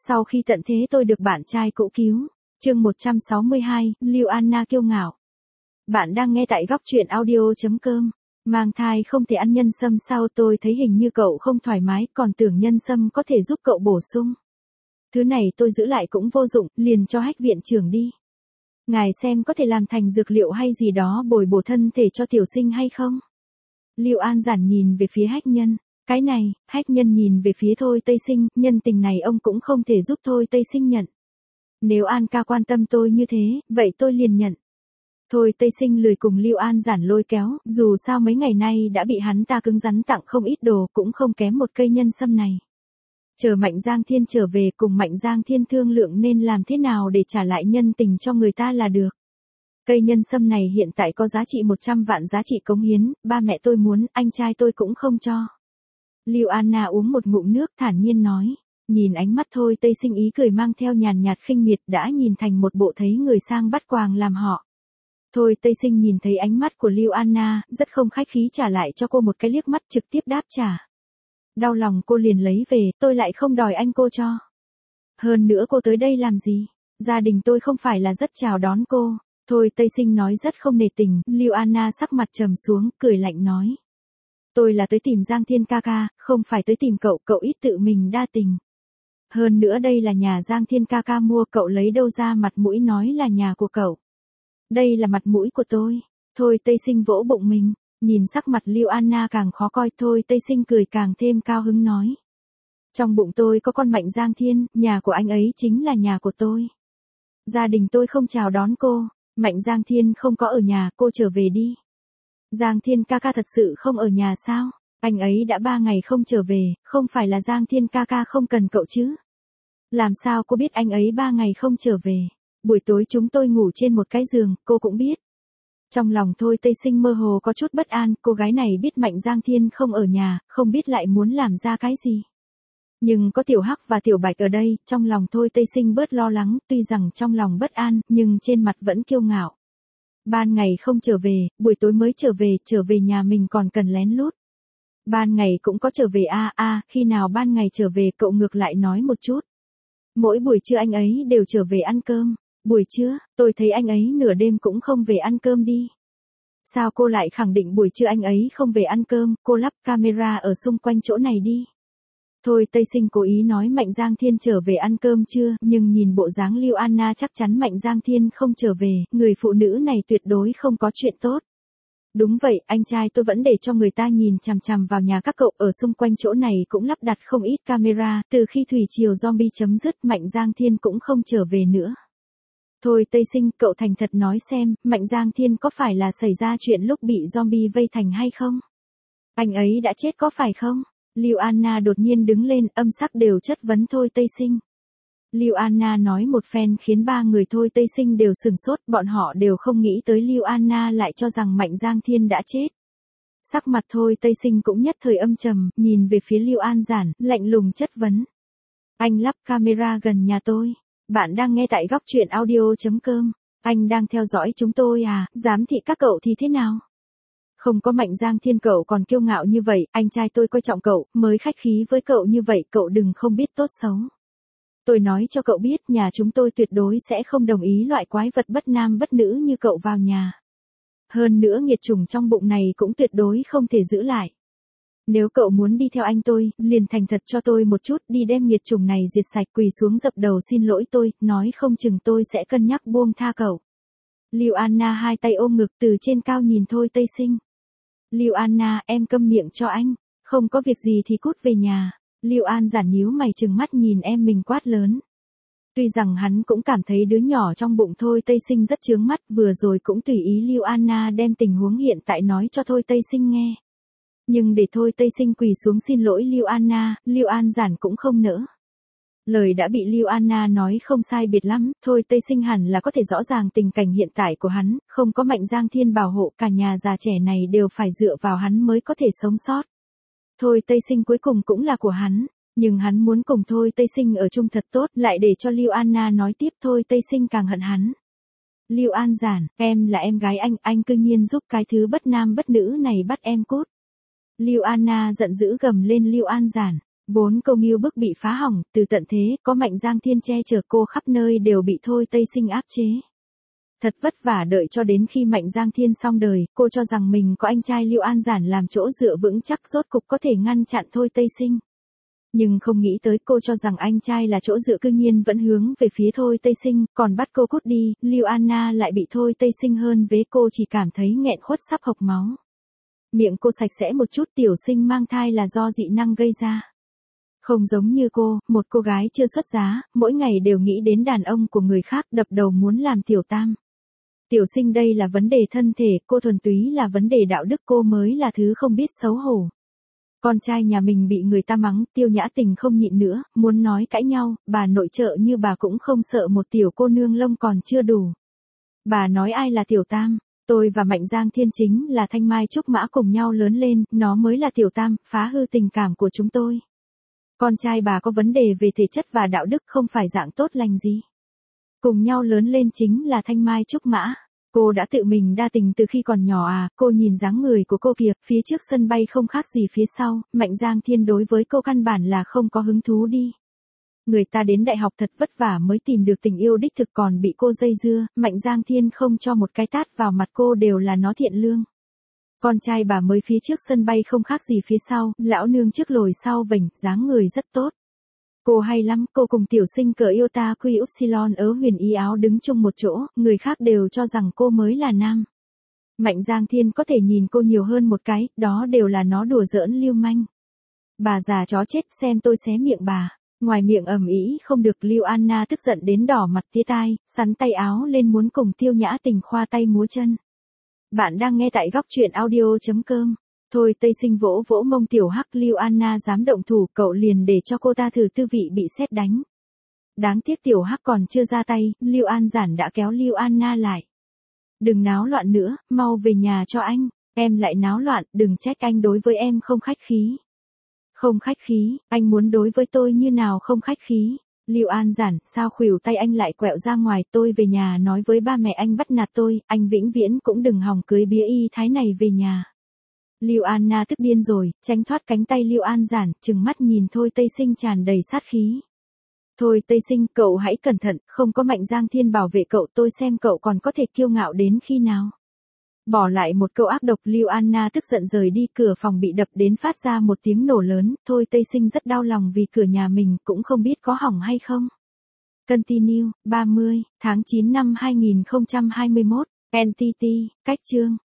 Sau khi tận thế tôi được bạn trai cũ cứu. Chương 162, Lưu Anna kiêu ngạo. Bạn đang nghe tại góc truyện audio.com. Mang thai không thể ăn nhân sâm sao, tôi thấy hình như cậu không thoải mái, còn tưởng nhân sâm có thể giúp cậu bổ sung. Thứ này tôi giữ lại cũng vô dụng, liền cho Hách viện trưởng đi. Ngài xem có thể làm thành dược liệu hay gì đó bồi bổ thân thể cho tiểu sinh hay không? Lưu An Giản nhìn về phía Hách Nhân. Cái này, Hách Nhân nhìn về phía Thôi Tây Sinh, nhân tình này ông cũng không thể giúp Thôi Tây Sinh nhận. Nếu An ca quan tâm tôi như thế, vậy tôi liền nhận. Thôi Tây Sinh lười cùng Lưu An Giản lôi kéo, dù sao mấy ngày nay đã bị hắn ta cứng rắn tặng không ít đồ, cũng không kém một cây nhân sâm này. Chờ Mạnh Giang Thiên trở về cùng Mạnh Giang Thiên thương lượng nên làm thế nào để trả lại nhân tình cho người ta là được. Cây nhân sâm này hiện tại có giá trị 100 vạn giá trị cống hiến, ba mẹ tôi muốn, anh trai tôi cũng không cho. Lưu Anna uống một ngụm nước thản nhiên nói, nhìn ánh mắt Thôi Tây Sinh ý cười mang theo nhàn nhạt khinh miệt đã nhìn thành một bộ thấy người sang bắt quàng làm họ. Thôi Tây Sinh nhìn thấy ánh mắt của Lưu Anna, rất không khách khí trả lại cho cô một cái liếc mắt trực tiếp đáp trả. Đau lòng cô liền lấy về, tôi lại không đòi anh cô cho. Hơn nữa cô tới đây làm gì? Gia đình tôi không phải là rất chào đón cô. Thôi Tây Sinh nói rất không nể tình, Lưu Anna sắc mặt trầm xuống, cười lạnh nói. Tôi là tới tìm Giang Thiên ca ca, không phải tới tìm cậu, cậu ít tự mình đa tình. Hơn nữa đây là nhà Giang Thiên ca ca mua, cậu lấy đâu ra mặt mũi nói là nhà của cậu. Đây là mặt mũi của tôi. Thôi Tây Sinh vỗ bụng mình, nhìn sắc mặt Lưu Anna càng khó coi, Thôi Tây Sinh cười càng thêm cao hứng nói. Trong bụng tôi có con Mạnh Giang Thiên, nhà của anh ấy chính là nhà của tôi. Gia đình tôi không chào đón cô, Mạnh Giang Thiên không có ở nhà, cô trở về đi. Giang Thiên ca ca thật sự không ở nhà sao? Anh ấy đã 3 ngày không trở về, không phải là Giang Thiên ca ca không cần cậu chứ? Làm sao cô biết anh ấy 3 ngày không trở về? Buổi tối chúng tôi ngủ trên một cái giường, cô cũng biết. Trong lòng Thôi Tây Sinh mơ hồ có chút bất an, cô gái này biết Mạnh Giang Thiên không ở nhà, không biết lại muốn làm ra cái gì. Nhưng có Tiểu Hắc và Tiểu Bạch ở đây, trong lòng Thôi Tây Sinh bớt lo lắng, tuy rằng trong lòng bất an, nhưng trên mặt vẫn kiêu ngạo. Ban ngày không trở về, buổi tối mới trở về nhà mình còn cần lén lút. Ban ngày cũng có trở về khi nào ban ngày trở về cậu ngược lại nói một chút. Mỗi buổi trưa anh ấy đều trở về ăn cơm. Buổi trưa, tôi thấy anh ấy nửa đêm cũng không về ăn cơm đi. Sao cô lại khẳng định buổi trưa anh ấy không về ăn cơm, cô lắp camera ở xung quanh chỗ này đi. Thôi Tây Sinh cố ý nói Mạnh Giang Thiên trở về ăn cơm chưa, nhưng nhìn bộ dáng Lưu Anna chắc chắn Mạnh Giang Thiên không trở về, người phụ nữ này tuyệt đối không có chuyện tốt. Đúng vậy, anh trai tôi vẫn để cho người ta nhìn chằm chằm vào nhà các cậu, ở xung quanh chỗ này cũng lắp đặt không ít camera, từ khi thủy triều zombie chấm dứt Mạnh Giang Thiên cũng không trở về nữa. Thôi Tây Sinh, cậu thành thật nói xem, Mạnh Giang Thiên có phải là xảy ra chuyện lúc bị zombie vây thành hay không? Anh ấy đã chết có phải không? Lưu Anna đột nhiên đứng lên, âm sắc đều chất vấn Thôi Tây Sinh. Lưu Anna nói một phen khiến ba người Thôi Tây Sinh đều sừng sốt, bọn họ đều không nghĩ tới Lưu Anna lại cho rằng Mạnh Giang Thiên đã chết. Sắc mặt Thôi Tây Sinh cũng nhất thời âm trầm, nhìn về phía Lưu An Giản, lạnh lùng chất vấn. Anh lắp camera gần nhà tôi. Bạn đang nghe tại góc truyện audio.com. Anh đang theo dõi chúng tôi à, giám thị các cậu thì thế nào? Không có Mạnh Giang Thiên cậu còn kiêu ngạo như vậy, anh trai tôi coi trọng cậu, mới khách khí với cậu như vậy, cậu đừng không biết tốt xấu. Tôi nói cho cậu biết, nhà chúng tôi tuyệt đối sẽ không đồng ý loại quái vật bất nam bất nữ như cậu vào nhà. Hơn nữa nghiệt chủng trong bụng này cũng tuyệt đối không thể giữ lại. Nếu cậu muốn đi theo anh tôi, liền thành thật cho tôi một chút, đi đem nghiệt chủng này diệt sạch, quỳ xuống dập đầu xin lỗi tôi, nói không chừng tôi sẽ cân nhắc buông tha cậu. Lưu Anna hai tay ôm ngực từ trên cao nhìn Thôi Tây Sinh. Lưu Anna, em câm miệng cho anh, không có việc gì thì cút về nhà. Lưu An Giản nhíu mày trừng mắt nhìn em mình quát lớn. Tuy rằng hắn cũng cảm thấy đứa nhỏ trong bụng Thôi Tây Sinh rất chướng mắt, vừa rồi cũng tùy ý Lưu Anna đem tình huống hiện tại nói cho Thôi Tây Sinh nghe. Nhưng để Thôi Tây Sinh quỳ xuống xin lỗi Lưu Anna, Lưu An Giản cũng không nỡ. Lời đã bị Lưu Anna nói không sai biệt lắm, Thôi Tây Sinh hẳn là có thể rõ ràng tình cảnh hiện tại của hắn, không có Mạnh Giang Thiên bảo hộ, cả nhà già trẻ này đều phải dựa vào hắn mới có thể sống sót. Thôi Tây Sinh cuối cùng cũng là của hắn, nhưng hắn muốn cùng Thôi Tây Sinh ở chung thật tốt, lại để cho Lưu Anna nói tiếp, Thôi Tây Sinh càng hận hắn. Lưu An Giản, em là em gái anh cư nhiên giúp cái thứ bất nam bất nữ này bắt em cút. Lưu Anna giận dữ gầm lên Lưu An Giản, Vốn câu nghiêu bức bị phá hỏng, từ tận thế, có Mạnh Giang Thiên che chở cô khắp nơi đều bị Thôi Tây Sinh áp chế. Thật vất vả đợi cho đến khi Mạnh Giang Thiên xong đời, cô cho rằng mình có anh trai Lưu An Giản làm chỗ dựa vững chắc rốt cục có thể ngăn chặn Thôi Tây Sinh. Nhưng không nghĩ tới cô cho rằng anh trai là chỗ dựa cư nhiên vẫn hướng về phía Thôi Tây Sinh, còn bắt cô cút đi, Lưu Anna lại bị Thôi Tây Sinh hơn vế cô chỉ cảm thấy nghẹn khuất sắp hộc máu. Miệng cô sạch sẽ một chút tiểu sinh mang thai là do dị năng gây ra. Không giống như cô, một cô gái chưa xuất giá, mỗi ngày đều nghĩ đến đàn ông của người khác đập đầu muốn làm tiểu tam. Tiểu sinh đây là vấn đề thân thể, cô thuần túy là vấn đề đạo đức cô mới là thứ không biết xấu hổ. Con trai nhà mình bị người ta mắng, Tiêu Nhã Tình không nhịn nữa, muốn nói cãi nhau, bà nội trợ như bà cũng không sợ một tiểu cô nương lông còn chưa đủ. Bà nói ai là tiểu tam, tôi và Mạnh Giang Thiên chính là thanh mai trúc mã cùng nhau lớn lên, nó mới là tiểu tam, phá hư tình cảm của chúng tôi. Con trai bà có vấn đề về thể chất và đạo đức không phải dạng tốt lành gì. Cùng nhau lớn lên chính là thanh mai trúc mã. Cô đã tự mình đa tình từ khi còn nhỏ à, cô nhìn dáng người của cô kìa, phía trước sân bay không khác gì phía sau, Mạnh Giang Thiên đối với cô căn bản là không có hứng thú đi. Người ta đến đại học thật vất vả mới tìm được tình yêu đích thực còn bị cô dây dưa, Mạnh Giang Thiên không cho một cái tát vào mặt cô đều là nó thiện lương. Con trai bà mới phía trước sân bay không khác gì phía sau, lão nương trước lồi sau vểnh, dáng người rất tốt. Cô hay lắm, cô cùng tiểu sinh cỡ Iota Quy Upsilon ớ huyền y áo đứng chung một chỗ, người khác đều cho rằng cô mới là nam. Mạnh Giang Thiên có thể nhìn cô nhiều hơn một cái, đó đều là nó đùa giỡn lưu manh. Bà già chó chết xem tôi xé miệng bà. Ngoài miệng ầm ĩ không được Lưu Anna tức giận đến đỏ mặt tía tai, sắn tay áo lên muốn cùng Tiêu Nhã Tình khoa tay múa chân. Bạn đang nghe tại góc truyện audio.com. Thôi Tây Sinh vỗ vỗ mông tiểu hắc Lưu Anna dám động thủ cậu liền để cho cô ta thử tư vị bị sét đánh. Đáng tiếc tiểu hắc còn chưa ra tay, Lưu An Giản đã kéo Lưu Anna lại. Đừng náo loạn nữa, mau về nhà cho anh, em lại náo loạn, đừng trách anh đối với em không khách khí. Không khách khí, anh muốn đối với tôi như nào không khách khí. Lưu An Giản, sao khuỷu tay anh lại quẹo ra ngoài, tôi về nhà nói với ba mẹ anh bắt nạt tôi, anh vĩnh viễn cũng đừng hòng cưới bía y thái này về nhà. Lưu Anna tức điên rồi, tránh thoát cánh tay Lưu An Giản, trừng mắt nhìn Thôi Tây Sinh tràn đầy sát khí. Thôi Tây Sinh, cậu hãy cẩn thận, không có Mạnh Giang Thiên bảo vệ cậu tôi xem cậu còn có thể kiêu ngạo đến khi nào. Bỏ lại một câu ác độc Lưu Anna tức giận rời đi cửa phòng bị đập đến phát ra một tiếng nổ lớn, Thôi Tây Sinh rất đau lòng vì cửa nhà mình cũng không biết có hỏng hay không. Continue, 30, tháng 9 năm 2021, NTT, cách chương.